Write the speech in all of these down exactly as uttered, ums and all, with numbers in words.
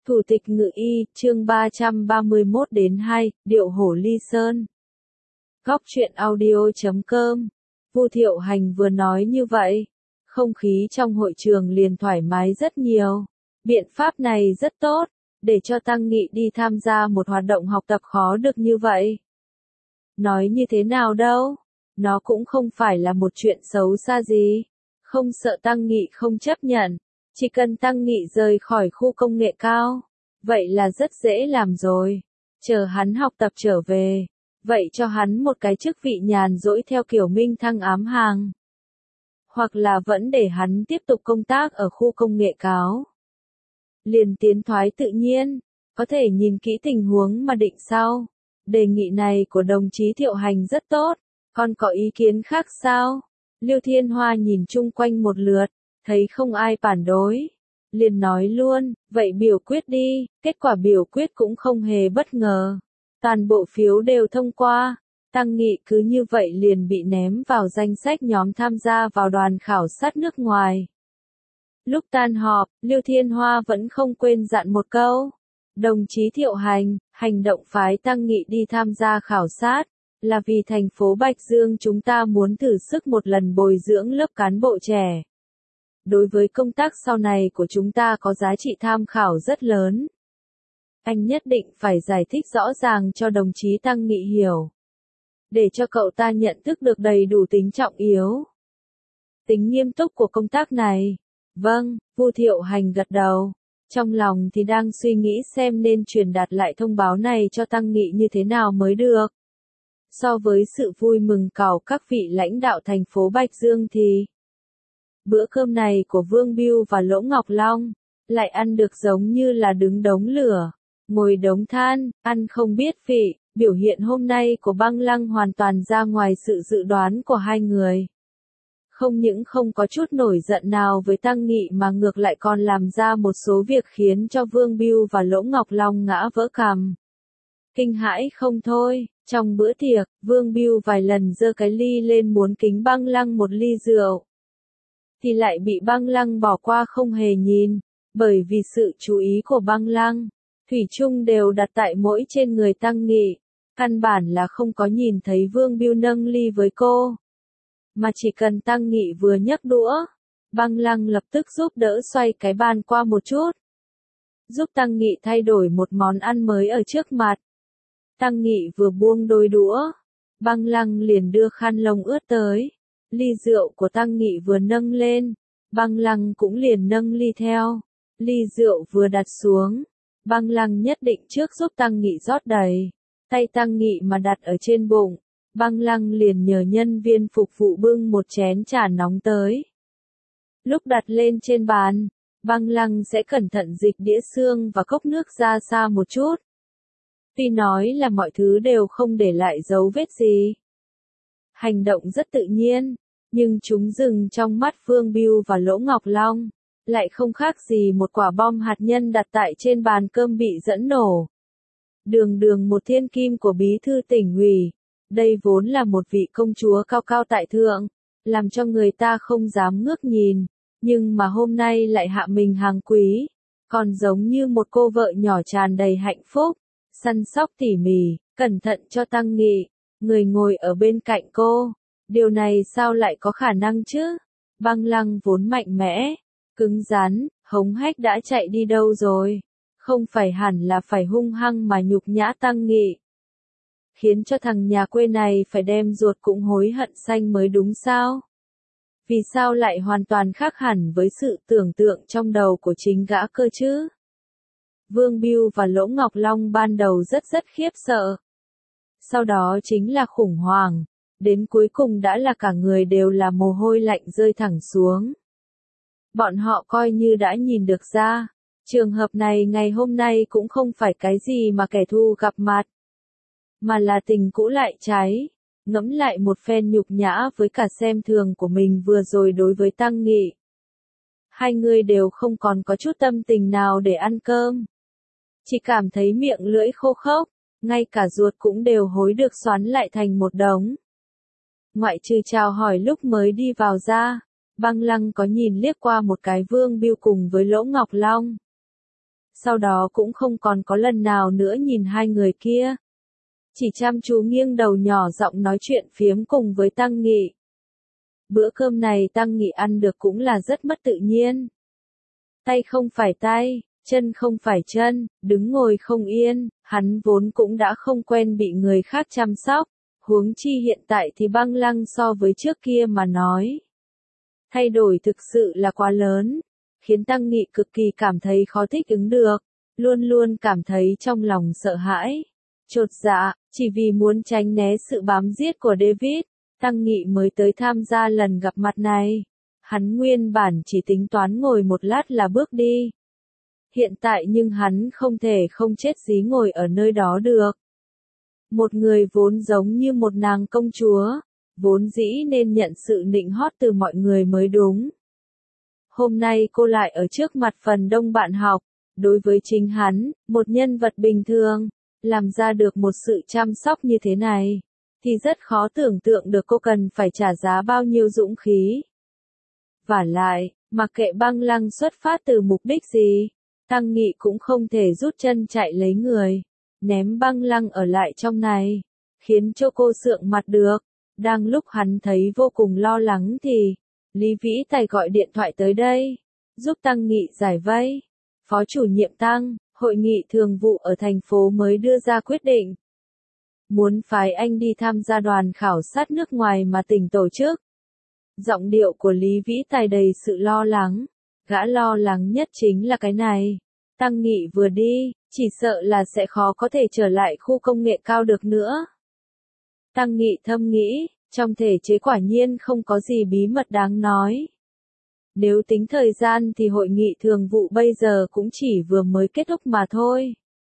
Thủ tịch Ngự y, chương ba trăm ba mươi mốt đến hai, Điệu hổ ly sơn. Góc truyện audio chấm com. Vu Thiệu Hành vừa nói như vậy, không khí trong hội trường liền thoải mái rất nhiều. Biện pháp này rất tốt, để cho Tăng Nghị đi tham gia một hoạt động học tập khó được như vậy. Nói như thế nào đâu, nó cũng không phải là một chuyện xấu xa gì, không sợ Tăng Nghị không chấp nhận. Chỉ cần Tăng Nghị rời khỏi khu công nghệ cao, vậy là rất dễ làm rồi. Chờ hắn học tập trở về, vậy cho hắn một cái chức vị nhàn rỗi theo kiểu Minh Thăng ám hàng. Hoặc là vẫn để hắn tiếp tục công tác ở khu công nghệ cao. Liền tiến thoái tự nhiên, có thể nhìn kỹ tình huống mà định sau. Đề nghị này của đồng chí Thiệu Hành rất tốt, còn có ý kiến khác sao? Liêu Thiên Hoa nhìn chung quanh một lượt, thấy không ai phản đối, liền nói luôn, vậy biểu quyết đi. Kết quả biểu quyết cũng không hề bất ngờ, toàn bộ phiếu đều thông qua. Tăng Nghị cứ như vậy liền bị ném vào danh sách nhóm tham gia vào đoàn khảo sát nước ngoài. Lúc tan họp, Liêu Thiên Hoa vẫn không quên dặn một câu, đồng chí Thiệu Hành, hành động phái Tăng Nghị đi tham gia khảo sát, là vì thành phố Bạch Dương chúng ta muốn thử sức một lần bồi dưỡng lớp cán bộ trẻ. Đối với công tác sau này của chúng ta có giá trị tham khảo rất lớn. Anh nhất định phải giải thích rõ ràng cho đồng chí Tăng Nghị hiểu, để cho cậu ta nhận thức được đầy đủ tính trọng yếu, tính nghiêm túc của công tác này. Vâng, Vu Thiệu Hành gật đầu, trong lòng thì đang suy nghĩ xem nên truyền đạt lại thông báo này cho Tăng Nghị như thế nào mới được. So với sự vui mừng cào các vị lãnh đạo thành phố Bạch Dương thì bữa cơm này của Vương Bưu và Lỗ Ngọc Long lại ăn được giống như là đứng đống lửa, ngồi đống than, ăn không biết vị. Biểu hiện hôm nay của Băng Lăng hoàn toàn ra ngoài sự dự đoán của hai người. Không những không có chút nổi giận nào với Tăng Nghị mà ngược lại còn làm ra một số việc khiến cho Vương Bưu và Lỗ Ngọc Long ngã vỡ cằm. Kinh hãi không thôi, trong bữa tiệc, Vương Bưu vài lần giơ cái ly lên muốn kính Băng Lăng một ly rượu, thì lại bị Băng Lăng bỏ qua không hề nhìn, bởi vì sự chú ý của Băng Lăng, thủy chung đều đặt tại mỗi trên người Tăng Nghị, căn bản là không có nhìn thấy Vương Bưu nâng ly với cô. Mà chỉ cần Tăng Nghị vừa nhấc đũa, Băng Lăng lập tức giúp đỡ xoay cái bàn qua một chút, giúp Tăng Nghị thay đổi một món ăn mới ở trước mặt. Tăng Nghị vừa buông đôi đũa, Băng Lăng liền đưa khăn lông ướt tới. Ly rượu của Tăng Nghị vừa nâng lên, Băng Lăng cũng liền nâng ly theo. Ly rượu vừa đặt xuống, Băng Lăng nhất định trước giúp Tăng Nghị rót đầy. Tay Tăng Nghị mà đặt ở trên bụng, Băng Lăng liền nhờ nhân viên phục vụ bưng một chén trà nóng tới. Lúc đặt lên trên bàn, Băng Lăng sẽ cẩn thận dịch đĩa xương và cốc nước ra xa một chút. Tuy nói là mọi thứ đều không để lại dấu vết gì, hành động rất tự nhiên, nhưng chúng dừng trong mắt Vương Bưu và Lỗ Ngọc Long, lại không khác gì một quả bom hạt nhân đặt tại trên bàn cơm bị dẫn nổ. Đường đường một thiên kim của bí thư tỉnh ủy, đây vốn là một vị công chúa cao cao tại thượng, làm cho người ta không dám ngước nhìn, nhưng mà hôm nay lại hạ mình hàng quý, còn giống như một cô vợ nhỏ tràn đầy hạnh phúc, săn sóc tỉ mỉ, cẩn thận cho Tăng Nghị, người ngồi ở bên cạnh cô. Điều này sao lại có khả năng chứ? Băng Lăng vốn mạnh mẽ, cứng rắn, hống hách đã chạy đi đâu rồi? Không phải hẳn là phải hung hăng mà nhục nhã Tăng Nghị, khiến cho thằng nhà quê này phải đem ruột cũng hối hận xanh mới đúng sao? Vì sao lại hoàn toàn khác hẳn với sự tưởng tượng trong đầu của chính gã cơ chứ? Vương Bưu và Lỗ Ngọc Long ban đầu rất rất khiếp sợ. Sau đó chính là khủng hoảng, đến cuối cùng đã là cả người đều là mồ hôi lạnh rơi thẳng xuống. Bọn họ coi như đã nhìn được ra, trường hợp này ngày hôm nay cũng không phải cái gì mà kẻ thù gặp mặt, mà là tình cũ lại cháy. Ngẫm lại một phen nhục nhã với cả xem thường của mình vừa rồi đối với Tăng Nghị, hai người đều không còn có chút tâm tình nào để ăn cơm, chỉ cảm thấy miệng lưỡi khô khốc, ngay cả ruột cũng đều hối được xoắn lại thành một đống. Ngoại trừ chào hỏi lúc mới đi vào ra, Băng Lăng có nhìn liếc qua một cái Vương Bưu cùng với Lỗ Ngọc Long. sau đó cũng không còn có lần nào nữa nhìn hai người kia. Chỉ chăm chú nghiêng đầu nhỏ giọng nói chuyện phiếm cùng với Tăng Nghị. Bữa cơm này Tăng Nghị ăn được cũng là rất mất tự nhiên. Tay không phải tay, chân không phải chân, đứng ngồi không yên, hắn vốn cũng đã không quen bị người khác chăm sóc, huống chi hiện tại thì Băng Lăng so với trước kia mà nói. Thay đổi thực sự là quá lớn, khiến Tăng Nghị cực kỳ cảm thấy khó thích ứng được, luôn luôn cảm thấy trong lòng sợ hãi, chột dạ, chỉ vì muốn tránh né sự bám giết của David, Tăng Nghị mới tới tham gia lần gặp mặt này. Hắn nguyên bản chỉ tính toán ngồi một lát là bước đi. Hiện tại nhưng hắn không thể không chết dí ngồi ở nơi đó được. Một người vốn giống như một nàng công chúa, vốn dĩ nên nhận sự nịnh hót từ mọi người mới đúng. Hôm nay cô lại ở trước mặt phần đông bạn học, đối với chính hắn, một nhân vật bình thường, làm ra được một sự chăm sóc như thế này, thì rất khó tưởng tượng được cô cần phải trả giá bao nhiêu dũng khí. Vả lại, mặc kệ Băng Lăng xuất phát từ mục đích gì, Tăng Nghị cũng không thể rút chân chạy lấy người, ném Băng Lăng ở lại trong này, khiến cho cô sượng mặt được. Đang lúc hắn thấy vô cùng lo lắng thì, Lý Vĩ Tài gọi điện thoại tới đây, giúp Tăng Nghị giải vây. Phó chủ nhiệm Tăng, hội nghị thường vụ ở thành phố mới đưa ra quyết định. Muốn phái anh đi tham gia đoàn khảo sát nước ngoài mà tỉnh tổ chức. Giọng điệu của Lý Vĩ Tài đầy sự lo lắng, gã lo lắng nhất chính là cái này. Tăng Nghị vừa đi, chỉ sợ là sẽ khó có thể trở lại khu công nghệ cao được nữa. Tăng Nghị thầm nghĩ, trong thể chế quả nhiên không có gì bí mật đáng nói. Nếu tính thời gian thì hội nghị thường vụ bây giờ cũng chỉ vừa mới kết thúc mà thôi.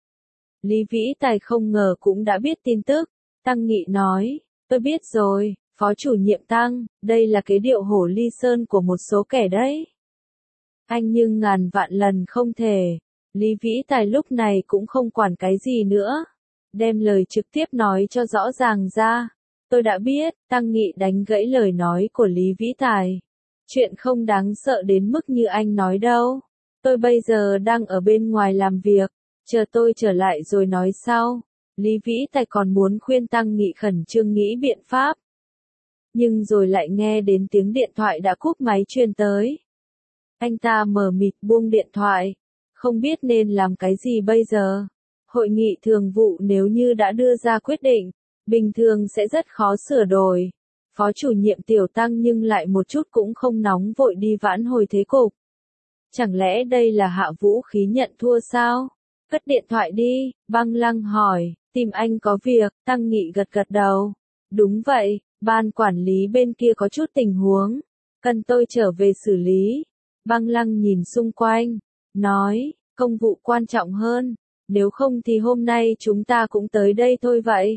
Lý Vĩ Tài không ngờ cũng đã biết tin tức. Tăng Nghị nói, tôi biết rồi, Phó chủ nhiệm Tăng, đây là cái điệu hổ ly sơn của một số kẻ đấy. Anh nhưng ngàn vạn lần không thể. Lý Vĩ Tài lúc này cũng không quản cái gì nữa. Đem lời trực tiếp nói cho rõ ràng ra. Tôi đã biết, Tăng Nghị đánh gãy lời nói của Lý Vĩ Tài. Chuyện không đáng sợ đến mức như anh nói đâu. Tôi bây giờ đang ở bên ngoài làm việc, chờ tôi trở lại rồi nói sau. Lý Vĩ Tài còn muốn khuyên Tăng Nghị khẩn trương nghĩ biện pháp. Nhưng rồi lại nghe đến tiếng điện thoại đã cúp máy truyền tới. Anh ta mờ mịt buông điện thoại, không biết nên làm cái gì bây giờ. Hội nghị thường vụ nếu như đã đưa ra quyết định, bình thường sẽ rất khó sửa đổi. Phó chủ nhiệm Tiểu Tăng nhưng lại một chút cũng không nóng vội đi vãn hồi thế cục. Chẳng lẽ đây là hạ vũ khí nhận thua sao? Cất điện thoại đi, Băng Lăng hỏi, tìm anh có việc, Tăng Nghị gật gật đầu. Đúng vậy, ban quản lý bên kia có chút tình huống, cần tôi trở về xử lý. Băng Lăng nhìn xung quanh, nói, công vụ quan trọng hơn, nếu không thì hôm nay chúng ta cũng tới đây thôi vậy.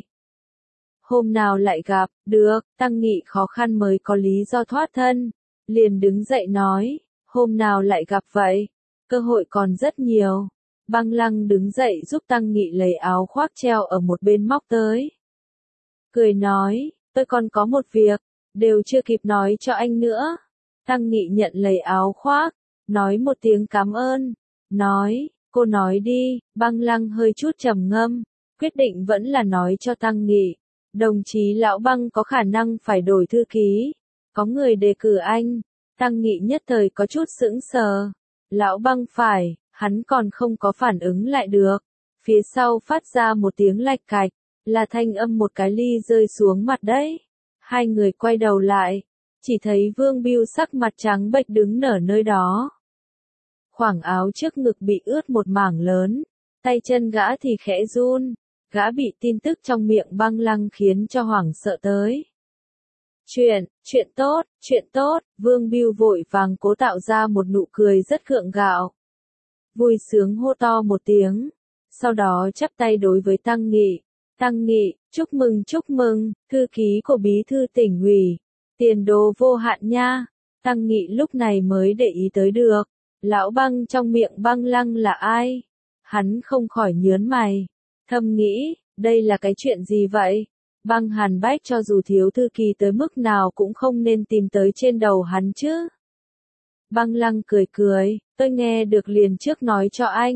Hôm nào lại gặp, được, Tăng Nghị khó khăn mới có lý do thoát thân, liền đứng dậy nói, hôm nào lại gặp vậy, cơ hội còn rất nhiều. Băng Lăng đứng dậy giúp Tăng Nghị lấy áo khoác treo ở một bên móc tới. Cười nói, tôi còn có một việc, đều chưa kịp nói cho anh nữa. Tăng Nghị nhận lấy áo khoác, nói một tiếng cảm ơn, nói, cô nói đi. Băng Lăng hơi chút trầm ngâm, quyết định vẫn là nói cho Tăng Nghị. Đồng chí Lão Băng có khả năng phải đổi thư ký, có người đề cử anh. Tăng Nghị nhất thời có chút sững sờ. Lão Băng phải, hắn còn không có phản ứng lại được. Phía sau phát ra một tiếng lạch cạch, là thanh âm một cái ly rơi xuống mặt đấy. Hai người quay đầu lại, chỉ thấy Vương Bưu sắc mặt trắng bệch đứng ở nơi đó. Khoảng áo trước ngực bị ướt một mảng lớn, tay chân gã thì khẽ run, gã bị tin tức trong miệng Băng Lăng khiến cho hoảng sợ tới. Chuyện, chuyện tốt, chuyện tốt, Vương Bưu vội vàng cố tạo ra một nụ cười rất gượng gạo. Vui sướng hô to một tiếng, sau đó chắp tay đối với Tăng Nghị. Tăng Nghị, chúc mừng chúc mừng, thư ký của bí thư tỉnh ủy, tiền đồ vô hạn nha. Tăng Nghị lúc này mới để ý tới được, Lão Băng trong miệng Băng Lăng là ai? Hắn không khỏi nhớn mày, thầm nghĩ, đây là cái chuyện gì vậy? Băng Hàn Bách cho dù thiếu thư ký tới mức nào cũng không nên tìm tới trên đầu hắn chứ. Băng Lăng cười cười, tôi nghe được liền trước nói cho anh,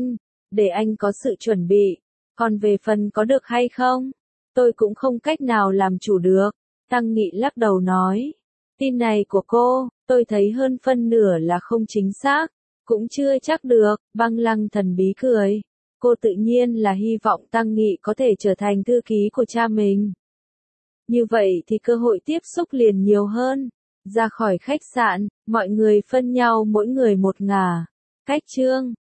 để anh có sự chuẩn bị. Còn về phần có được hay không, tôi cũng không cách nào làm chủ được. Tăng Nghị lắc đầu nói. Tin này của cô, tôi thấy hơn phân nửa là không chính xác. Cũng chưa chắc được, Băng Lăng thần bí cười. Cô tự nhiên là hy vọng Tăng Nghị có thể trở thành thư ký của cha mình. Như vậy thì cơ hội tiếp xúc liền nhiều hơn. Ra khỏi khách sạn, mọi người phân nhau mỗi người một ngả. Cách chương